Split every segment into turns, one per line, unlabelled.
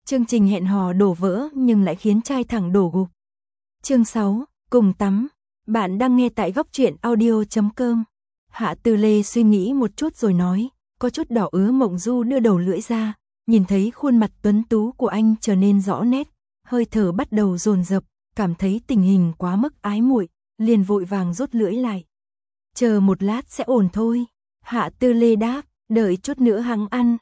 Chương trình hẹn hò đổ vỡ nhưng lại khiến trai thẳng đổ gục. Chương 6, cùng tắm. Bạn đang nghe tại góc truyện audio.com. Hạ Tư Lê suy nghĩ một chút rồi nói, có chút đỏ ứa. Mộng Du đưa đầu lưỡi ra, nhìn thấy khuôn mặt tuấn tú của anh trở nên rõ nét, hơi thở bắt đầu dồn dập, cảm thấy tình hình quá mức ái muội, liền vội vàng rút lưỡi lại. Chờ một lát sẽ ổn thôi. Hạ Tư Lê đáp, đợi chút nữa hắn ăn.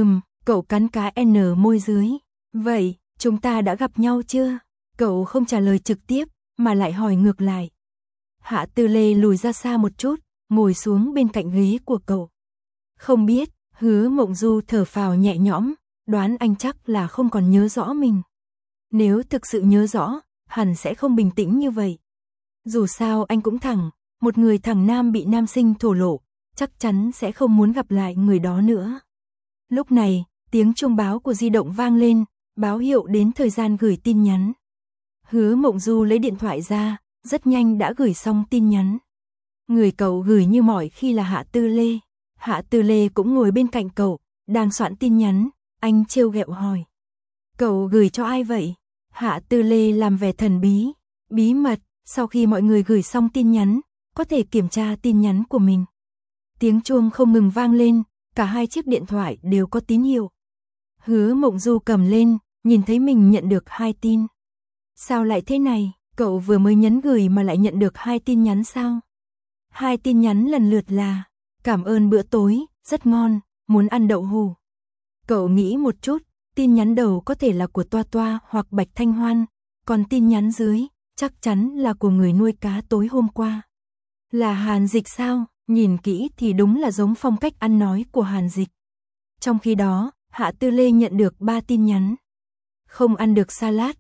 Cậu cắn cái N môi dưới. Vậy, chúng ta đã gặp nhau chưa? Cậu không trả lời trực tiếp, mà lại hỏi ngược lại. Hạ Tư Lê lùi ra xa một chút, ngồi xuống bên cạnh ghế của cậu. Không biết, Hứa Mộng Du thở phào nhẹ nhõm, đoán anh chắc là không còn nhớ rõ mình. Nếu thực sự nhớ rõ, hẳn sẽ không bình tĩnh như vậy. Dù sao anh cũng thẳng, một người thẳng nam bị nam sinh thổ lộ, chắc chắn sẽ không muốn gặp lại người đó nữa. Lúc này, tiếng chuông báo của di động vang lên, báo hiệu đến thời gian gửi tin nhắn. Hứa Mộng Du lấy điện thoại ra, rất nhanh đã gửi xong tin nhắn. Người cậu gửi như mọi khi là Hạ Tư Lê. Hạ Tư Lê cũng ngồi bên cạnh cậu, đang soạn tin nhắn, anh trêu ghẹo hỏi. Cậu gửi cho ai vậy? Hạ Tư Lê làm vẻ thần bí, bí mật, sau khi mọi người gửi xong tin nhắn, có thể kiểm tra tin nhắn của mình. Tiếng chuông không ngừng vang lên, cả hai chiếc điện thoại đều có tín hiệu. Hứa Mộng Du cầm lên, nhìn thấy mình nhận được 2 tin. Sao lại thế này, cậu vừa mới nhấn gửi mà lại nhận được 2 tin nhắn sao? 2 tin nhắn lần lượt là, cảm ơn bữa tối, rất ngon, muốn ăn đậu hũ. Cậu nghĩ một chút, tin nhắn đầu có thể là của Toa Toa hoặc Bạch Thanh Hoan, còn tin nhắn dưới, chắc chắn là của người nuôi cá tối hôm qua. Là Hàn Dịch sao? Nhìn kỹ thì đúng là giống phong cách ăn nói của Hàn Dịch. Trong khi đó, Hạ Tư Lê nhận được 3 tin nhắn. Không ăn được salad,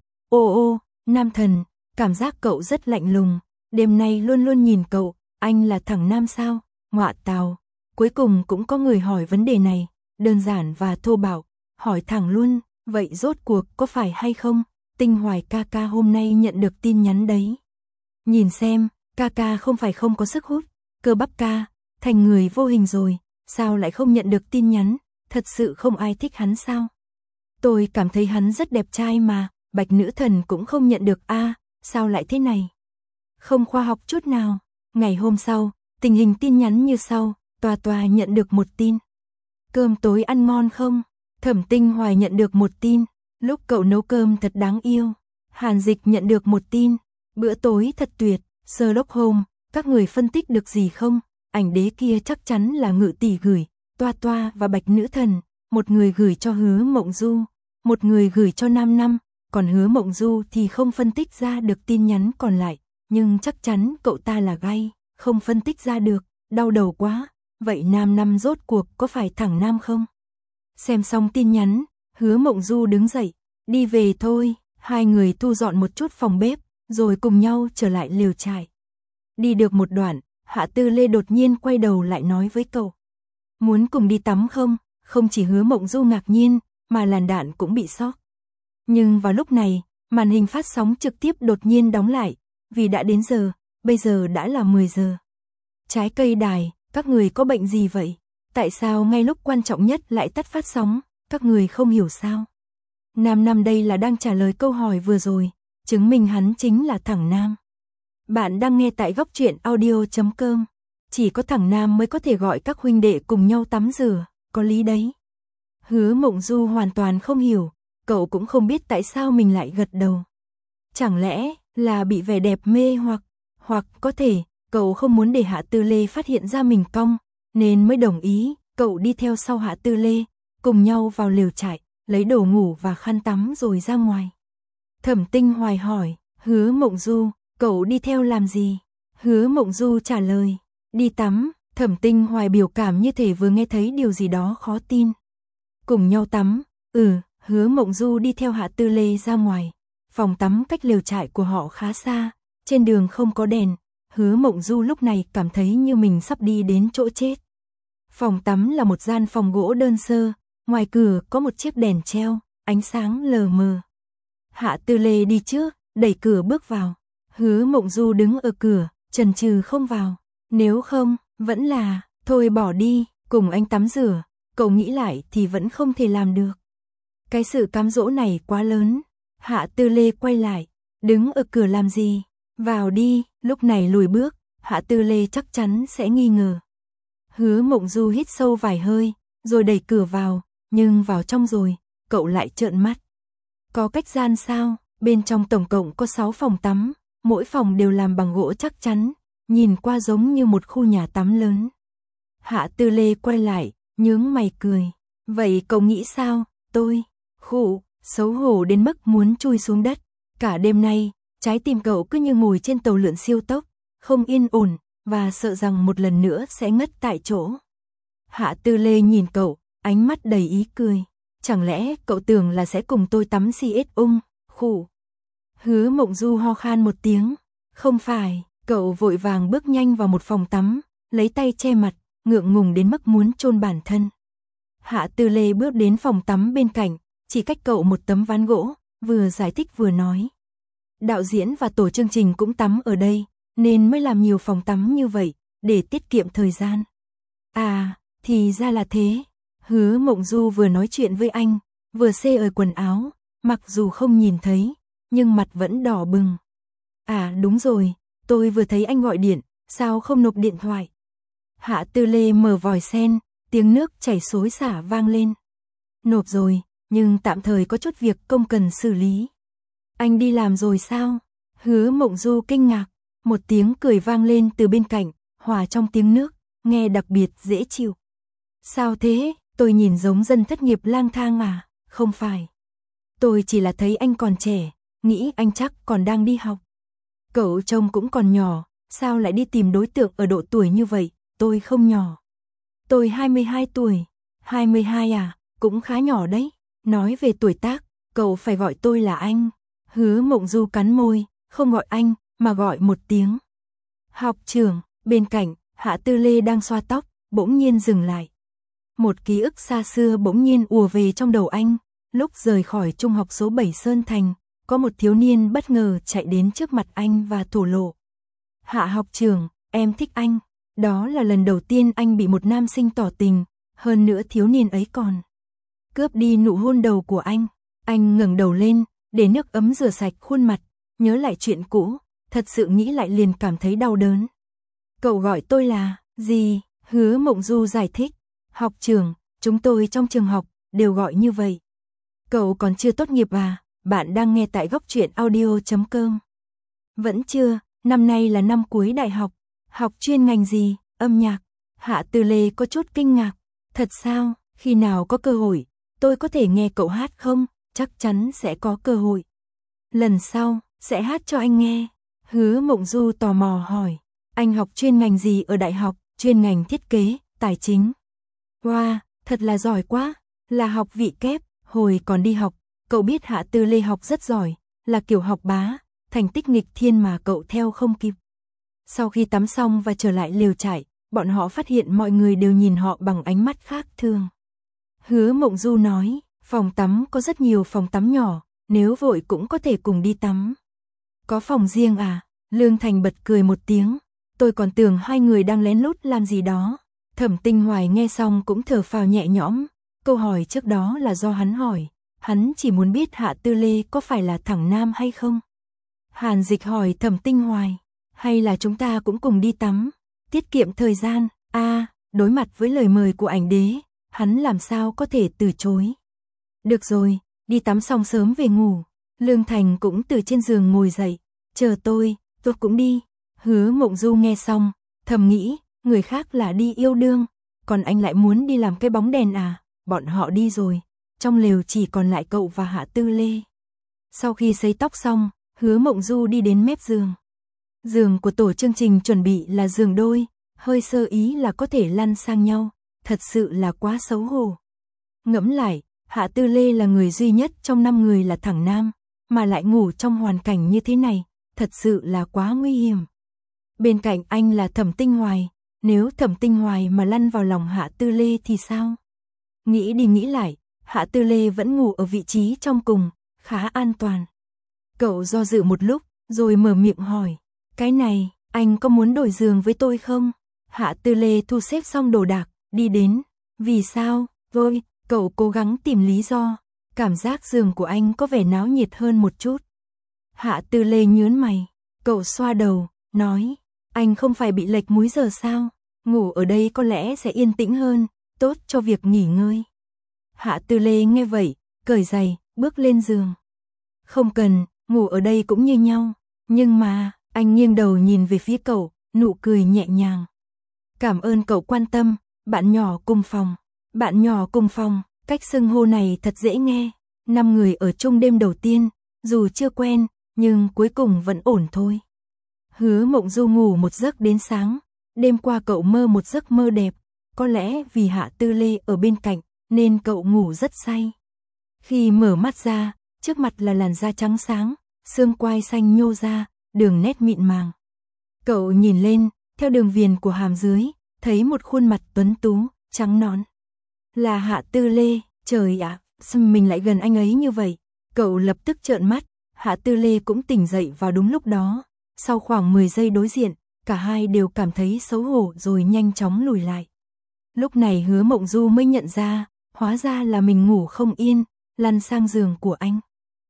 nam thần, cảm giác cậu rất lạnh lùng, đêm nay luôn luôn nhìn cậu, anh là thẳng nam sao, ngọa tào. Cuối cùng cũng có người hỏi vấn đề này, đơn giản và thô bạo, hỏi thẳng luôn, vậy rốt cuộc có phải hay không, Tinh Hoài ca ca hôm nay nhận được tin nhắn đấy. Nhìn xem, ca ca không phải không có sức hút, cơ bắp ca, thành người vô hình rồi, sao lại không nhận được tin nhắn, thật sự không ai thích hắn sao? Tôi cảm thấy hắn rất đẹp trai mà, Bạch nữ thần cũng không nhận được sao lại thế này? Không khoa học chút nào. Ngày hôm sau, tình hình tin nhắn như sau, Toa Toa nhận được 1 tin. Cơm tối ăn ngon không? Thẩm Tinh Hoài nhận được 1 tin, lúc cậu nấu cơm thật đáng yêu. Hàn Dịch nhận được 1 tin, bữa tối thật tuyệt. Sherlock Holmes, các người phân tích được gì không? Ảnh đế kia chắc chắn là Ngự tỷ gửi, Toa Toa và Bạch nữ thần, một người gửi cho Hứa Mộng Du, một người gửi cho Nam Năm, còn Hứa Mộng Du thì không phân tích ra được tin nhắn còn lại, nhưng chắc chắn cậu ta là gay, không phân tích ra được, đau đầu quá. Vậy Nam Năm rốt cuộc có phải thẳng nam không? Xem xong tin nhắn, Hứa Mộng Du đứng dậy, đi về thôi. Hai người thu dọn một chút phòng bếp, rồi cùng nhau trở lại lều trại. Đi được một đoạn, Hạ Tư Lê đột nhiên quay đầu lại nói với cậu. Muốn cùng đi tắm không? Không chỉ Hứa Mộng Du ngạc nhiên, mà làn đạn cũng bị sốc. Nhưng vào lúc này, màn hình phát sóng trực tiếp đột nhiên đóng lại, vì đã đến giờ, bây giờ đã là 10 giờ. Trái cây đài, các người có bệnh gì vậy? Tại sao ngay lúc quan trọng nhất lại tắt phát sóng, các người không hiểu sao? Nam Năm đây là đang trả lời câu hỏi vừa rồi, chứng minh hắn chính là thẳng nam. Bạn đang nghe tại góc truyện audio.com. Chỉ có thẳng nam mới có thể gọi các huynh đệ cùng nhau tắm rửa, có lý đấy. Hứa Mộng Du hoàn toàn không hiểu, cậu cũng không biết tại sao mình lại gật đầu. Chẳng lẽ là bị vẻ đẹp mê hoặc có thể cậu không muốn để Hạ Tư Lê phát hiện ra mình cong, nên mới đồng ý, cậu đi theo sau Hạ Tư Lê, cùng nhau vào lều trại, lấy đồ ngủ và khăn tắm rồi ra ngoài. Thẩm Tinh Hoài hỏi, Hứa Mộng Du, cậu đi theo làm gì? Hứa Mộng Du trả lời, đi tắm. Thẩm Tinh Hoài biểu cảm như thể vừa nghe thấy điều gì đó khó tin. Cùng nhau tắm? Hứa Mộng Du đi theo Hạ Tư Lê ra ngoài. Phòng tắm cách lều trại của họ khá xa, trên đường không có đèn. Hứa Mộng Du lúc này cảm thấy như mình sắp đi đến chỗ chết. Phòng tắm là một gian phòng gỗ đơn sơ, ngoài cửa có một chiếc đèn treo, ánh sáng lờ mờ. Hạ Tư Lê đi trước, đẩy cửa bước vào. Hứa Mộng Du đứng ở cửa, chần chừ không vào. Nếu không, vẫn là, thôi bỏ đi, cùng anh tắm rửa. Cậu nghĩ lại thì vẫn không thể làm được. Cái sự cám dỗ này quá lớn. Hạ Tư Lê quay lại, đứng ở cửa làm gì? Vào đi, lúc này lùi bước, Hạ Tư Lê chắc chắn sẽ nghi ngờ. Hứa Mộng Du hít sâu vài hơi, rồi đẩy cửa vào, nhưng vào trong rồi, cậu lại trợn mắt. Có cách gian sao? Bên trong tổng cộng có 6 phòng tắm, mỗi phòng đều làm bằng gỗ chắc chắn, nhìn qua giống như một khu nhà tắm lớn. Hạ Tư Lê quay lại, nhướng mày cười. Vậy cậu nghĩ sao? Tôi, xấu hổ đến mức muốn chui xuống đất. Cả đêm nay, trái tim cậu cứ như ngồi trên tàu lượn siêu tốc, không yên ổn, và sợ rằng một lần nữa sẽ ngất tại chỗ. Hạ Tư Lê nhìn cậu, ánh mắt đầy ý cười. Chẳng lẽ cậu tưởng là sẽ cùng tôi tắm CS ung? Hứa Mộng Du ho khan một tiếng. Không phải, cậu vội vàng bước nhanh vào một phòng tắm, lấy tay che mặt, ngượng ngùng đến mức muốn chôn bản thân. Hạ Tư Lê bước đến phòng tắm bên cạnh, chỉ cách cậu một tấm ván gỗ, vừa giải thích vừa nói. Đạo diễn và tổ chương trình cũng tắm ở đây, nên mới làm nhiều phòng tắm như vậy, để tiết kiệm thời gian. À, thì ra là thế. Hứa Mộng Du vừa nói chuyện với anh, vừa xê ở quần áo, mặc dù không nhìn thấy, nhưng mặt vẫn đỏ bừng. À đúng rồi, tôi vừa thấy anh gọi điện, sao không nộp điện thoại? Hạ Tư Lê mở vòi sen, tiếng nước chảy xối xả vang lên. Nộp rồi, nhưng tạm thời có chút việc công cần xử lý. Anh đi làm rồi sao? Hứa Mộng Du kinh ngạc, một tiếng cười vang lên từ bên cạnh, hòa trong tiếng nước, nghe đặc biệt dễ chịu. Sao thế, tôi nhìn giống dân thất nghiệp lang thang à? Không phải. Tôi chỉ là thấy anh còn trẻ, nghĩ anh chắc còn đang đi học. Cậu trông cũng còn nhỏ, sao lại đi tìm đối tượng ở độ tuổi như vậy? Tôi không nhỏ. Tôi 22 tuổi. 22 à? Cũng khá nhỏ đấy. Nói về tuổi tác, cậu phải gọi tôi là anh. Hứa Mộng Du cắn môi, không gọi anh, mà gọi một tiếng. Học trưởng, bên cạnh, Hạ Tư Lê đang xoa tóc, bỗng nhiên dừng lại. Một ký ức xa xưa bỗng nhiên ùa về trong đầu anh. Lúc rời khỏi trung học số 7 Sơn Thành, có một thiếu niên bất ngờ chạy đến trước mặt anh và thổ lộ. Hạ học trưởng, em thích anh. Đó là lần đầu tiên anh bị một nam sinh tỏ tình, hơn nữa thiếu niên ấy còn cướp đi nụ hôn đầu của anh. Anh ngẩng đầu lên, để nước ấm rửa sạch khuôn mặt, nhớ lại chuyện cũ, thật sự nghĩ lại liền cảm thấy đau đớn. Cậu gọi tôi là gì? Hứa Mộng Du giải thích. Học trưởng, chúng tôi trong trường học đều gọi như vậy. Cậu còn chưa tốt nghiệp à? Bạn đang nghe tại Góc Truyện Audio.com. Vẫn chưa, năm nay là năm cuối đại học. Học chuyên ngành gì? Âm nhạc. Hạ Tư Lê có chút kinh ngạc. Thật sao? Khi nào có cơ hội, tôi có thể nghe cậu hát không? Chắc chắn sẽ có cơ hội. Lần sau, sẽ hát cho anh nghe. Hứa Mộng Du tò mò hỏi. Anh học chuyên ngành gì ở đại học? Chuyên ngành thiết kế, tài chính. Wow, thật là giỏi quá. Là học vị kép. Hồi còn đi học, cậu biết Hạ Tư Lê học rất giỏi, là kiểu học bá, thành tích nghịch thiên mà cậu theo không kịp. Sau khi tắm xong và trở lại lều trại, bọn họ phát hiện mọi người đều nhìn họ bằng ánh mắt khác thường. Hứa Mộng Du nói, phòng tắm có rất nhiều phòng tắm nhỏ, nếu vội cũng có thể cùng đi tắm. Có phòng riêng à? Lương Thành bật cười một tiếng, tôi còn tưởng hai người đang lén lút làm gì đó. Thẩm Tinh Hoài nghe xong cũng thở phào nhẹ nhõm. Câu hỏi trước đó là do hắn hỏi, hắn chỉ muốn biết Hạ Tư Lê có phải là thẳng nam hay không. Hàn Dịch hỏi Thẩm Tinh Hoài, hay là chúng ta cũng cùng đi tắm, tiết kiệm thời gian. Đối mặt với lời mời của ảnh đế, hắn làm sao có thể từ chối. Được rồi, đi tắm xong sớm về ngủ. Lương Thành cũng từ trên giường ngồi dậy, chờ tôi cũng đi. Hứa Mộng Du nghe xong, thầm nghĩ, người khác là đi yêu đương, còn anh lại muốn đi làm cái bóng đèn à? Bọn họ đi rồi, trong lều chỉ còn lại cậu và Hạ Tư Lê. Sau khi sấy tóc xong, Hứa Mộng Du đi đến mép giường. Giường của tổ chương trình chuẩn bị là giường đôi, hơi sơ ý là có thể lăn sang nhau, thật sự là quá xấu hổ. Ngẫm lại, Hạ Tư Lê là người duy nhất trong 5 người là thẳng nam, mà lại ngủ trong hoàn cảnh như thế này, thật sự là quá nguy hiểm. Bên cạnh anh là Thẩm Tinh Hoài, nếu Thẩm Tinh Hoài mà lăn vào lòng Hạ Tư Lê thì sao? Nghĩ đi nghĩ lại, Hạ Tư Lê vẫn ngủ ở vị trí trong cùng, khá an toàn. Cậu do dự một lúc, rồi mở miệng hỏi, cái này, anh có muốn đổi giường với tôi không? Hạ Tư Lê thu xếp xong đồ đạc, đi đến. Vì sao? Cậu cố gắng tìm lý do. Cảm giác giường của anh có vẻ náo nhiệt hơn một chút. Hạ Tư Lê nhướng mày, cậu xoa đầu, nói, anh không phải bị lệch múi giờ sao? Ngủ ở đây có lẽ sẽ yên tĩnh hơn, tốt cho việc nghỉ ngơi. Hạ Tư Lê nghe vậy, cởi giày, bước lên giường. Không cần, ngủ ở đây cũng như nhau. Nhưng mà, anh nghiêng đầu nhìn về phía cậu, nụ cười nhẹ nhàng. Cảm ơn cậu quan tâm, bạn nhỏ cùng phòng. Bạn nhỏ cùng phòng, cách xưng hô này thật dễ nghe. 5 người ở chung đêm đầu tiên, dù chưa quen, nhưng cuối cùng vẫn ổn thôi. Hứa Mộng Du ngủ một giấc đến sáng. Đêm qua cậu mơ một giấc mơ đẹp. Có lẽ vì Hạ Tư Lê ở bên cạnh, nên cậu ngủ rất say. Khi mở mắt ra, trước mặt là làn da trắng sáng, xương quai xanh nhô ra, đường nét mịn màng. Cậu nhìn lên, theo đường viền của hàm dưới, thấy một khuôn mặt tuấn tú, trắng nõn. Là Hạ Tư Lê, trời ạ, sao mình lại gần anh ấy như vậy? Cậu lập tức trợn mắt, Hạ Tư Lê cũng tỉnh dậy vào đúng lúc đó. Sau khoảng 10 giây đối diện, cả hai đều cảm thấy xấu hổ rồi nhanh chóng lùi lại. Lúc này Hứa Mộng Du mới nhận ra, hóa ra là mình ngủ không yên, lăn sang giường của anh.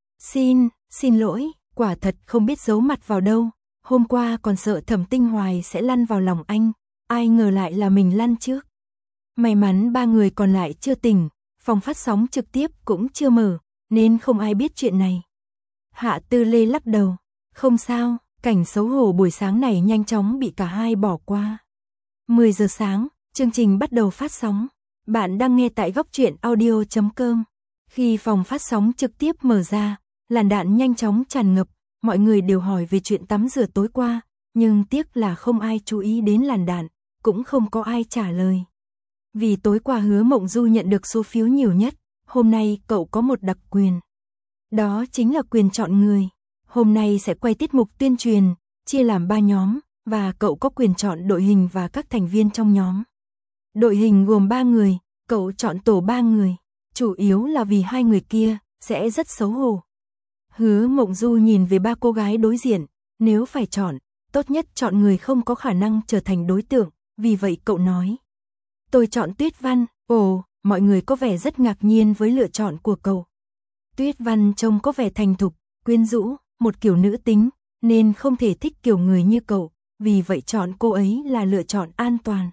Xin lỗi, quả thật không biết giấu mặt vào đâu. Hôm qua còn sợ Thẩm Tinh Hoài sẽ lăn vào lòng anh, ai ngờ lại là mình lăn trước. May mắn 3 người còn lại chưa tỉnh, phòng phát sóng trực tiếp cũng chưa mở, nên không ai biết chuyện này. Hạ Tư Lê lắc đầu, không sao, cảnh xấu hổ buổi sáng này nhanh chóng bị cả hai bỏ qua. 10 giờ sáng, chương trình bắt đầu phát sóng. Bạn đang nghe tại Góc Truyện Audio.com. Khi phòng phát sóng trực tiếp mở ra, làn đạn nhanh chóng tràn ngập, mọi người đều hỏi về chuyện tắm rửa tối qua, nhưng tiếc là không ai chú ý đến làn đạn, cũng không có ai trả lời. Vì tối qua Hứa Mộng Du nhận được số phiếu nhiều nhất, hôm nay cậu có một đặc quyền. Đó chính là quyền chọn người. Hôm nay sẽ quay tiết mục tuyên truyền, chia làm 3 nhóm, và cậu có quyền chọn đội hình và các thành viên trong nhóm. Đội hình gồm 3 người, cậu chọn tổ 3 người, chủ yếu là vì 2 người kia sẽ rất xấu hổ. Hứa Mộng Du nhìn về 3 cô gái đối diện, nếu phải chọn, tốt nhất chọn người không có khả năng trở thành đối tượng, vì vậy cậu nói. Tôi chọn Tuyết Văn. Ồ, mọi người có vẻ rất ngạc nhiên với lựa chọn của cậu. Tuyết Văn trông có vẻ thành thục, quyến rũ, một kiểu nữ tính, nên không thể thích kiểu người như cậu, vì vậy chọn cô ấy là lựa chọn an toàn.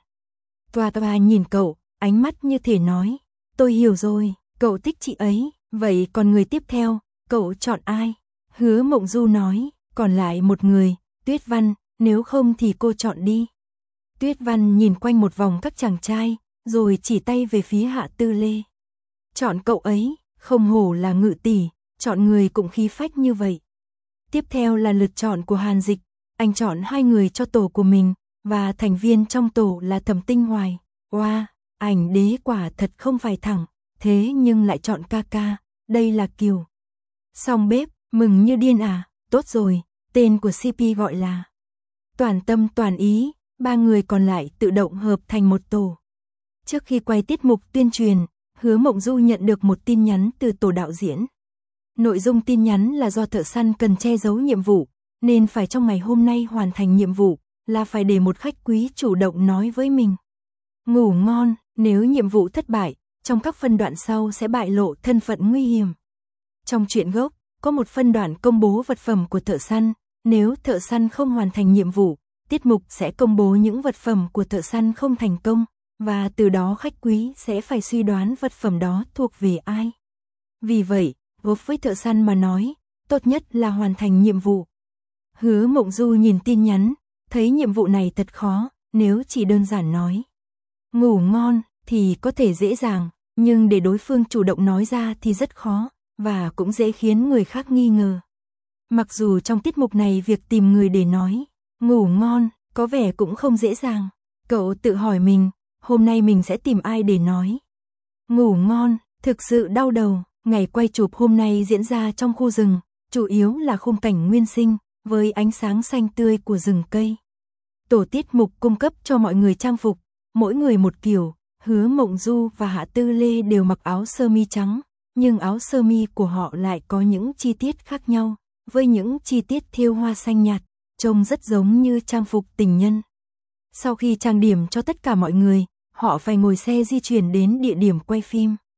Toa nhìn cậu, ánh mắt như thể nói, tôi hiểu rồi, cậu thích chị ấy, vậy còn người tiếp theo, cậu chọn ai? Hứa Mộng Du nói, còn lại một người, Tuyết Văn, nếu không thì cô chọn đi. Tuyết Văn nhìn quanh một vòng các chàng trai, rồi chỉ tay về phía Hạ Tư Lê. Chọn cậu ấy, không hổ là Ngự tỷ, chọn người cũng khí phách như vậy. Tiếp theo là lượt chọn của Hàn Dịch, anh chọn 2 người cho tổ của mình, và thành viên trong tổ là Thẩm Tinh Hoài. Wow, ảnh đế quả thật không phải thẳng, thế nhưng lại chọn ca ca, đây là Kiều. Song bếp, mừng như điên à, tốt rồi, tên của CP gọi là Toàn Tâm Toàn Ý, 3 người còn lại tự động hợp thành một tổ. Trước khi quay tiết mục tuyên truyền, Hứa Mộng Du nhận được một tin nhắn từ tổ đạo diễn. Nội dung tin nhắn là do thợ săn cần che giấu nhiệm vụ, nên phải trong ngày hôm nay hoàn thành nhiệm vụ, là phải để một khách quý chủ động nói với mình. Ngủ ngon, nếu nhiệm vụ thất bại, trong các phân đoạn sau sẽ bại lộ thân phận nguy hiểm. Trong truyện gốc, có một phân đoạn công bố vật phẩm của thợ săn, nếu thợ săn không hoàn thành nhiệm vụ, tiết mục sẽ công bố những vật phẩm của thợ săn không thành công, và từ đó khách quý sẽ phải suy đoán vật phẩm đó thuộc về ai. Vì vậy, gộp với thợ săn mà nói, tốt nhất là hoàn thành nhiệm vụ. Hứa Mộng Du nhìn tin nhắn, thấy nhiệm vụ này thật khó, nếu chỉ đơn giản nói ngủ ngon thì có thể dễ dàng, nhưng để đối phương chủ động nói ra thì rất khó, và cũng dễ khiến người khác nghi ngờ. Mặc dù trong tiết mục này việc tìm người để nói ngủ ngon có vẻ cũng không dễ dàng, cậu tự hỏi mình, hôm nay mình sẽ tìm ai để nói ngủ ngon, thực sự đau đầu. Ngày quay chụp hôm nay diễn ra trong khu rừng, chủ yếu là khung cảnh nguyên sinh, với ánh sáng xanh tươi của rừng cây. Tổ tiết mục cung cấp cho mọi người trang phục, mỗi người một kiểu, Hứa Mộng Du và Hạ Tư Lê đều mặc áo sơ mi trắng, nhưng áo sơ mi của họ lại có những chi tiết khác nhau, với những chi tiết thêu hoa xanh nhạt, trông rất giống như trang phục tình nhân. Sau khi trang điểm cho tất cả mọi người, họ phải ngồi xe di chuyển đến địa điểm quay phim.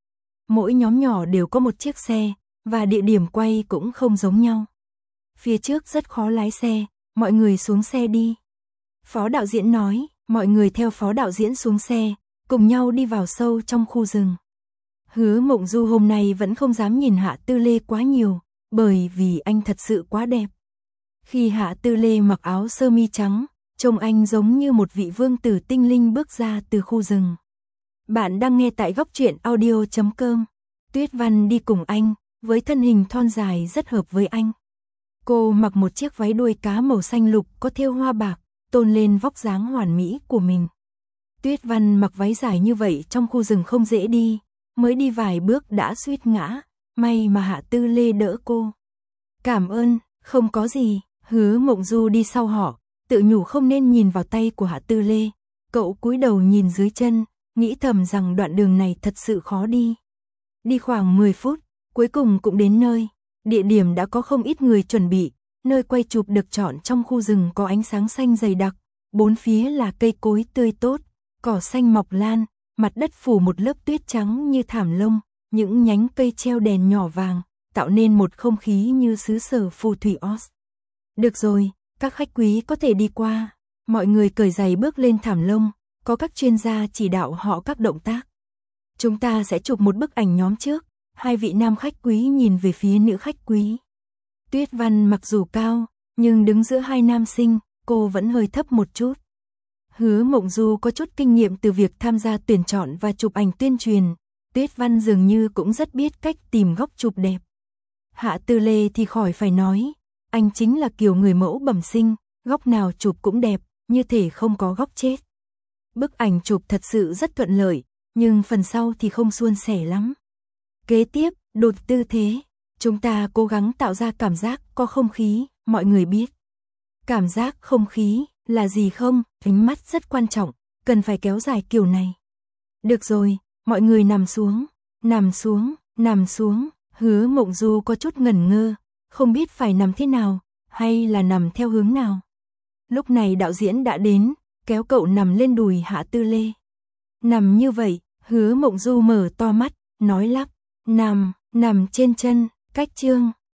Mỗi nhóm nhỏ đều có một chiếc xe, và địa điểm quay cũng không giống nhau. Phía trước rất khó lái xe, mọi người xuống xe đi. Phó đạo diễn nói, mọi người theo phó đạo diễn xuống xe, cùng nhau đi vào sâu trong khu rừng. Hứa Mộng Du hôm nay vẫn không dám nhìn Hạ Tư Lê quá nhiều, bởi vì anh thật sự quá đẹp. Khi Hạ Tư Lê mặc áo sơ mi trắng, trông anh giống như một vị vương tử tinh linh bước ra từ khu rừng. Bạn đang nghe tại góc truyện audio.com. Tuyết Văn đi cùng anh, với thân hình thon dài rất hợp với anh. Cô mặc một chiếc váy đuôi cá màu xanh lục có thêu hoa bạc, tôn lên vóc dáng hoàn mỹ của mình. Tuyết Văn mặc váy dài như vậy trong khu rừng không dễ đi, mới đi vài bước đã suýt ngã, may mà Hạ Tư Lê đỡ cô. Cảm ơn, không có gì. Hứa Mộng Du đi sau họ, tự nhủ không nên nhìn vào tay của Hạ Tư Lê. Cậu cúi đầu nhìn dưới chân, nghĩ thầm rằng đoạn đường này thật sự khó đi. Đi khoảng 10 phút, cuối cùng cũng đến nơi. Địa điểm đã có không ít người chuẩn bị, nơi quay chụp được chọn trong khu rừng có ánh sáng xanh dày đặc, bốn phía là cây cối tươi tốt, cỏ xanh mọc lan, mặt đất phủ một lớp tuyết trắng như thảm lông, những nhánh cây treo đèn nhỏ vàng, tạo nên một không khí như xứ sở phù thủy Oz. Được rồi, các khách quý có thể đi qua. Mọi người cởi giày bước lên thảm lông, có các chuyên gia chỉ đạo họ các động tác. Chúng ta sẽ chụp một bức ảnh nhóm trước. Hai vị nam khách quý nhìn về phía nữ khách quý. Tuyết Văn mặc dù cao, nhưng đứng giữa hai nam sinh, cô vẫn hơi thấp một chút. Hứa Mộng Du có chút kinh nghiệm từ việc tham gia tuyển chọn và chụp ảnh tuyên truyền. Tuyết Văn dường như cũng rất biết cách tìm góc chụp đẹp. Hạ Tư Lê thì khỏi phải nói, anh chính là kiểu người mẫu bẩm sinh, góc nào chụp cũng đẹp, như thể không có góc chết. Bức ảnh chụp thật sự rất thuận lợi, nhưng phần sau thì không suôn sẻ lắm. Kế tiếp, đột tư thế, chúng ta cố gắng tạo ra cảm giác có không khí, mọi người biết. Cảm giác không khí là gì không? Ánh mắt rất quan trọng, cần phải kéo dài kiểu này. Được rồi, mọi người nằm xuống, nằm xuống, nằm xuống. Hứa Mộng Du có chút ngẩn ngơ, không biết phải nằm thế nào, hay là nằm theo hướng nào. Lúc này đạo diễn đã đến, kéo cậu nằm lên đùi Hạ Tư Lê. Nằm như vậy, Hứa Mộng Du mở to mắt, nói lắp, nằm trên chân, cách chương.